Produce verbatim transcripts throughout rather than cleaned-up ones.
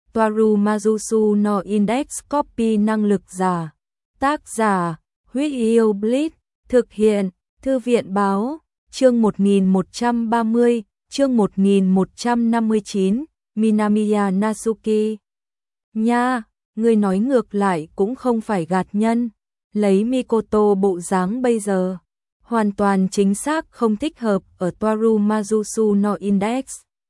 Toaru Mazusu no Index Copy năng lực giả. Tác giả, Huyết Yêu Blitz, thực hiện, Thư viện báo, chương một nghìn một trăm ba mươi, chương một nghìn một trăm năm mươi chín, Minamiya Natsuki. Nha, người nói ngược lại cũng không phải gạt nhân, lấy Mikoto bộ dáng bây giờ, hoàn toàn chính xác không thích hợp ở Toaru Mazusu no Index.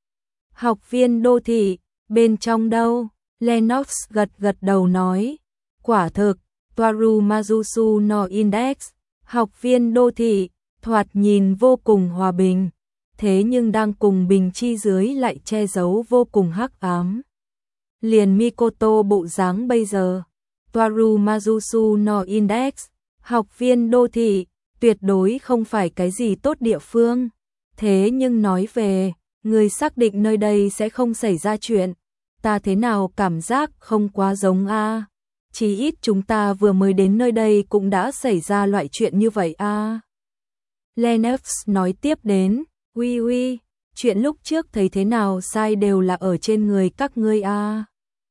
Học viên đô thị, bên trong đâu? Lennox gật gật đầu nói, quả thực, Toaru Mazusu no Index, học viên đô thị, thoạt nhìn vô cùng hòa bình, thế nhưng đang cùng bình chi dưới lại che giấu vô cùng hắc ám. Liền Mikoto bộ dáng bây giờ, Toaru Mazusu no Index, học viên đô thị, tuyệt đối không phải cái gì tốt địa phương. Thế nhưng nói về, người xác định nơi đây sẽ không xảy ra chuyện, ta thế nào cảm giác không quá giống a. Chỉ ít chúng ta vừa mới đến nơi đây cũng đã xảy ra loại chuyện như vậy a. Lennox nói tiếp đến, uy uy, chuyện lúc trước thấy thế nào sai đều là ở trên người các ngươi a.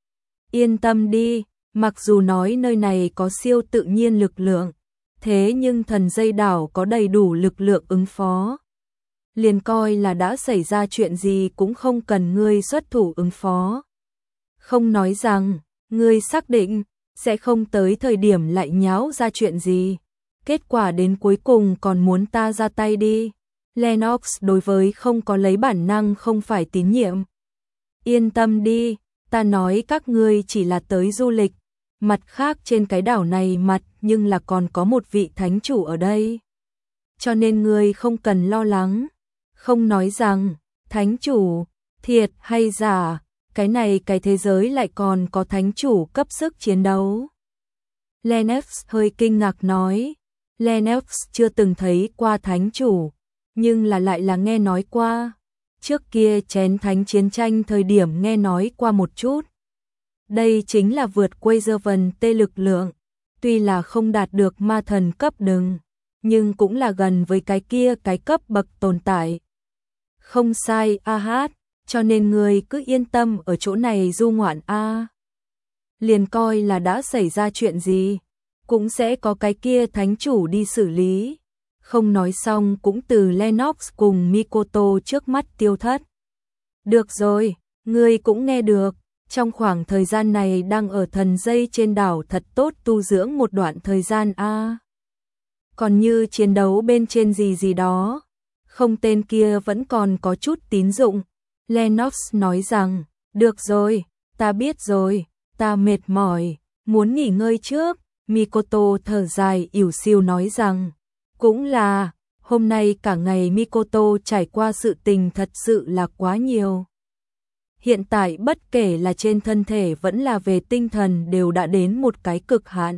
Yên tâm đi, mặc dù nói nơi này có siêu tự nhiên lực lượng, thế nhưng thần dây đảo có đầy đủ lực lượng ứng phó. Liền coi là đã xảy ra chuyện gì cũng không cần ngươi xuất thủ ứng phó. Không nói rằng, ngươi xác định, sẽ không tới thời điểm lại nháo ra chuyện gì. Kết quả đến cuối cùng còn muốn ta ra tay đi. Lennox đối với không có lấy bản năng không phải tín nhiệm. Yên tâm đi, ta nói các ngươi chỉ là tới du lịch. Mặt khác trên cái đảo này mặt nhưng là còn có một vị thánh chủ ở đây. Cho nên ngươi không cần lo lắng. Không nói rằng, thánh chủ, thiệt hay giả, cái này cái thế giới lại còn có thánh chủ cấp sức chiến đấu. Lennox hơi kinh ngạc nói, Lennox chưa từng thấy qua thánh chủ, nhưng là lại là nghe nói qua. Trước kia chén thánh chiến tranh thời điểm nghe nói qua một chút. Đây chính là vượt quay dơ vần tê lực lượng, tuy là không đạt được ma thần cấp đừng, nhưng cũng là gần với cái kia cái cấp bậc tồn tại. Không sai a hát, cho nên người cứ yên tâm ở chỗ này du ngoạn a. Liền coi là đã xảy ra chuyện gì, cũng sẽ có cái kia thánh chủ đi xử lý. Không nói xong cũng từ Lennox cùng Mikoto trước mắt tiêu thất. Được rồi, ngươi cũng nghe được, trong khoảng thời gian này đang ở thần dây trên đảo thật tốt tu dưỡng một đoạn thời gian a. Còn như chiến đấu bên trên gì gì đó, không tên kia vẫn còn có chút tín dụng. Lennox nói rằng, được rồi, ta biết rồi, ta mệt mỏi, muốn nghỉ ngơi trước. Mikoto thở dài ỉu xìu nói rằng, cũng là, hôm nay cả ngày Mikoto trải qua sự tình thật sự là quá nhiều. Hiện tại bất kể là trên thân thể vẫn là về tinh thần đều đã đến một cái cực hạn.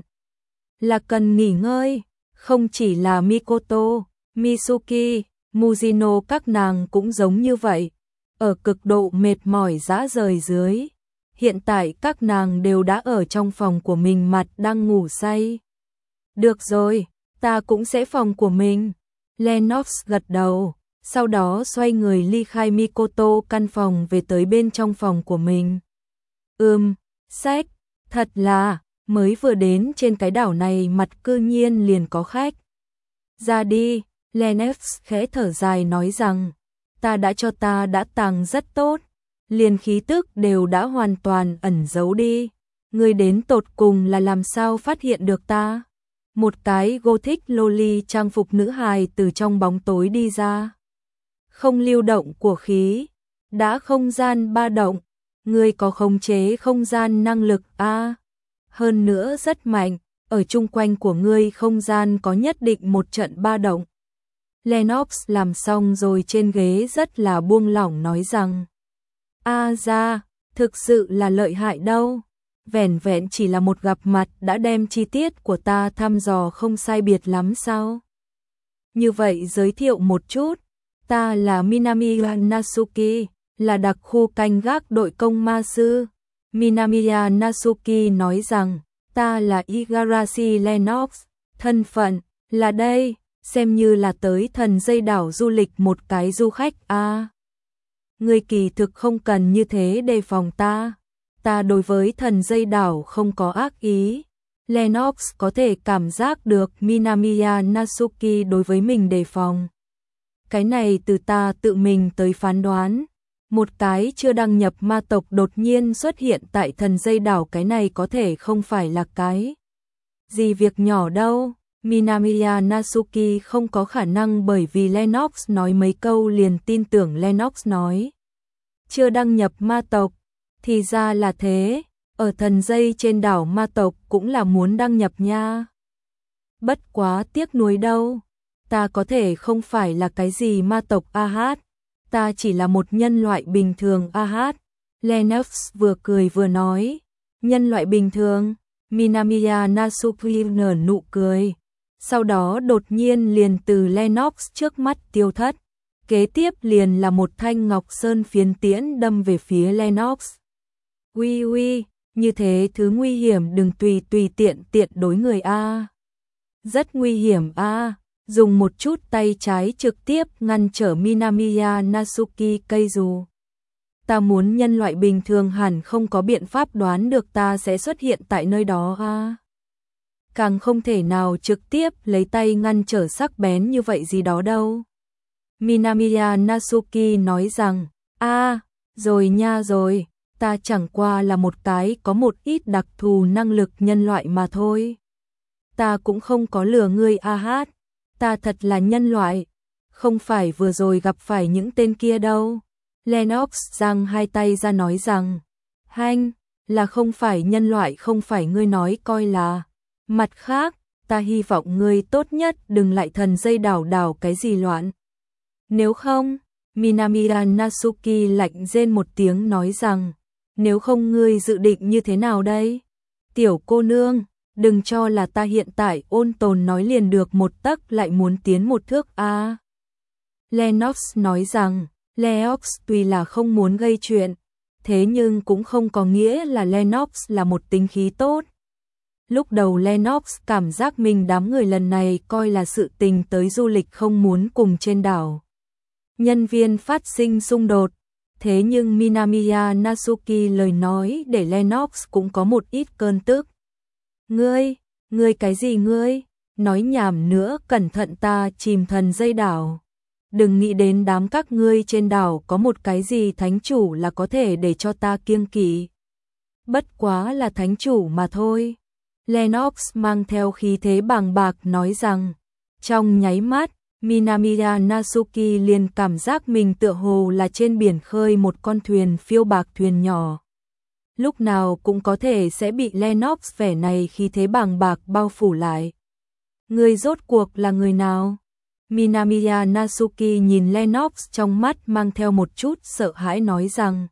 Là cần nghỉ ngơi, không chỉ là Mikoto, Mitsuki, Mujino các nàng cũng giống như vậy. Ở cực độ mệt mỏi rã rời dưới, hiện tại các nàng đều đã ở trong phòng của mình mặt đang ngủ say. Được rồi, ta cũng sẽ phòng của mình. Lennox gật đầu, sau đó xoay người ly khai Mikoto căn phòng về tới bên trong phòng của mình. Ừm, sách, thật là, mới vừa đến trên cái đảo này mặt cư nhiên liền có khách. Ra đi, Lennox khẽ thở dài nói rằng, ta đã cho ta đã tàng rất tốt, liền khí tức đều đã hoàn toàn ẩn giấu đi. Ngươi đến tột cùng là làm sao phát hiện được ta? Một cái gothic loli trang phục nữ hài từ trong bóng tối đi ra. Không lưu động của khí, đã không gian ba động, ngươi có khống chế không gian năng lực a. À, hơn nữa rất mạnh, ở chung quanh của ngươi không gian có nhất định một trận ba động. Lennox làm xong rồi trên ghế rất là buông lỏng nói rằng, a ra, thực sự là lợi hại đâu. Vẻn vẹn chỉ là một gặp mặt đã đem chi tiết của ta thăm dò không sai biệt lắm sao? Như vậy giới thiệu một chút, ta là Minamiya Natsuki, là đặc khu canh gác đội công ma sư. Minamiya Natsuki nói rằng, ta là Igarashi Lennox, thân phận là đây, xem như là tới thần dây đảo du lịch một cái du khách a. À, người kỳ thực không cần như thế đề phòng ta. Ta đối với thần dây đảo không có ác ý. Lennox có thể cảm giác được Minamiya Natsuki đối với mình đề phòng. Cái này từ ta tự mình tới phán đoán. Một cái chưa đăng nhập ma tộc đột nhiên xuất hiện tại thần dây đảo, cái này có thể không phải là cái gì việc nhỏ đâu. Minamiya Natsuki không có khả năng bởi vì Lennox nói mấy câu liền tin tưởng Lennox nói. Chưa đăng nhập ma tộc, thì ra là thế, ở thần dây trên đảo ma tộc cũng là muốn đăng nhập nha. Bất quá tiếc nuối đâu, ta có thể không phải là cái gì ma tộc a hát, ta chỉ là một nhân loại bình thường a hát. Lennox vừa cười vừa nói, nhân loại bình thường. Minamiya Natsuki nở nụ cười, sau đó đột nhiên liền từ Lennox trước mắt tiêu thất. Kế tiếp liền là một thanh ngọc sơn phiến tiễn đâm về phía Lennox. Uy uy, như thế thứ nguy hiểm đừng tùy tùy tiện tiện đối người a. Rất nguy hiểm a. Dùng một chút tay trái trực tiếp ngăn trở Minamiya Natsuki cây dù. Ta muốn nhân loại bình thường hẳn không có biện pháp đoán được ta sẽ xuất hiện tại nơi đó a. Càng không thể nào trực tiếp lấy tay ngăn trở sắc bén như vậy gì đó đâu. Minamiya Natsuki nói rằng, a, rồi nha rồi, ta chẳng qua là một cái có một ít đặc thù năng lực nhân loại mà thôi. Ta cũng không có lừa ngươi a hát, ta thật là nhân loại, không phải vừa rồi gặp phải những tên kia đâu. Lennox giang hai tay ra nói rằng, hanh, là không phải nhân loại không phải ngươi nói coi là. Mặt khác, ta hy vọng ngươi tốt nhất đừng lại thần dây đảo đảo cái gì loạn. Nếu không, Minamiya Natsuki lạnh rên một tiếng nói rằng, nếu không ngươi dự định như thế nào đây? Tiểu cô nương, đừng cho là ta hiện tại ôn tồn nói liền được một tấc lại muốn tiến một thước a. À. Lennox nói rằng, Lennox tuy là không muốn gây chuyện, thế nhưng cũng không có nghĩa là Lennox là một tính khí tốt. Lúc đầu Lennox cảm giác mình đám người lần này coi là sự tình tới du lịch không muốn cùng trên đảo. Nhân viên phát sinh xung đột, thế nhưng Minamiya Natsuki lời nói để Lennox cũng có một ít cơn tức. Ngươi, ngươi cái gì ngươi? Nói nhảm nữa, cẩn thận ta chìm thần dây đảo. Đừng nghĩ đến đám các ngươi trên đảo có một cái gì thánh chủ là có thể để cho ta kiêng kỵ. Bất quá là thánh chủ mà thôi. Lennox mang theo khí thế bàng bạc nói rằng, trong nháy mắt, Minamiya Natsuki liền cảm giác mình tựa hồ là trên biển khơi một con thuyền phiêu bạc thuyền nhỏ. Lúc nào cũng có thể sẽ bị Lennox vẻ này khí thế bàng bạc bao phủ lại. Người rốt cuộc là người nào? Minamiya Natsuki nhìn Lennox trong mắt mang theo một chút sợ hãi nói rằng,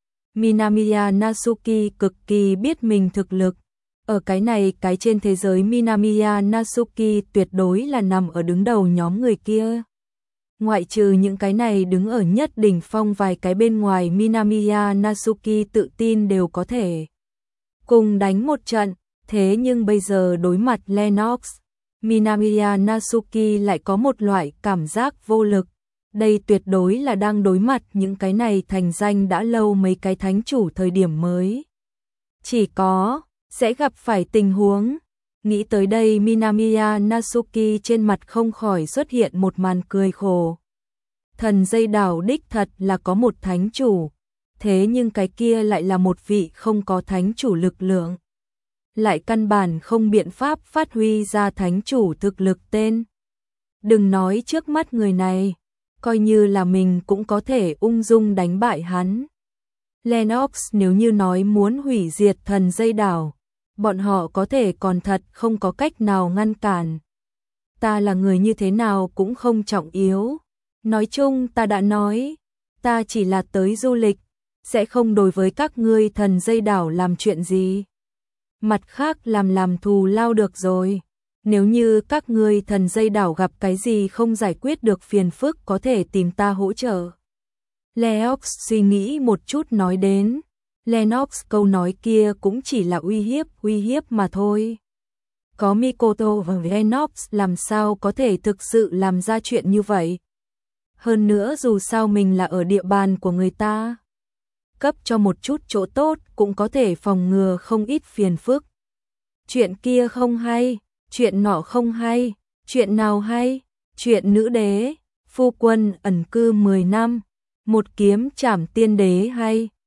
Minamiya Natsuki cực kỳ biết mình thực lực. Ở cái này cái trên thế giới Minamiya Natsuki tuyệt đối là nằm ở đứng đầu nhóm người kia. Ngoại trừ những cái này đứng ở nhất đỉnh phong vài cái bên ngoài, Minamiya Natsuki tự tin đều có thể cùng đánh một trận. Thế nhưng bây giờ đối mặt Lennox, Minamiya Natsuki lại có một loại cảm giác vô lực. Đây tuyệt đối là đang đối mặt những cái này thành danh đã lâu mấy cái thánh chủ thời điểm mới. Chỉ có sẽ gặp phải tình huống. Nghĩ tới đây Minamiya Natsuki trên mặt không khỏi xuất hiện một màn cười khổ. Thần dây đảo đích thật là có một thánh chủ, thế nhưng cái kia lại là một vị không có thánh chủ lực lượng. Lại căn bản không biện pháp phát huy ra thánh chủ thực lực tên. Đừng nói trước mắt người này, coi như là mình cũng có thể ung dung đánh bại hắn. Lennox nếu như nói muốn hủy diệt thần dây đảo, bọn họ có thể còn thật không có cách nào ngăn cản. Ta là người như thế nào cũng không trọng yếu. Nói chung ta đã nói, ta chỉ là tới du lịch, sẽ không đối với các ngươi thần dây đảo làm chuyện gì. Mặt khác làm làm thù lao được rồi. Nếu như các ngươi thần dây đảo gặp cái gì không giải quyết được phiền phức có thể tìm ta hỗ trợ. Lennox suy nghĩ một chút nói đến. Lennox câu nói kia cũng chỉ là uy hiếp, uy hiếp mà thôi. Có Mikoto và Lennox làm sao có thể thực sự làm ra chuyện như vậy. Hơn nữa dù sao mình là ở địa bàn của người ta. cấp cho một chút chỗ tốt cũng có thể phòng ngừa không ít phiền phức. Chuyện kia không hay, chuyện nọ không hay, chuyện nào hay? Chuyện nữ đế, phu quân ẩn cư mười năm, một kiếm trảm tiên đế hay.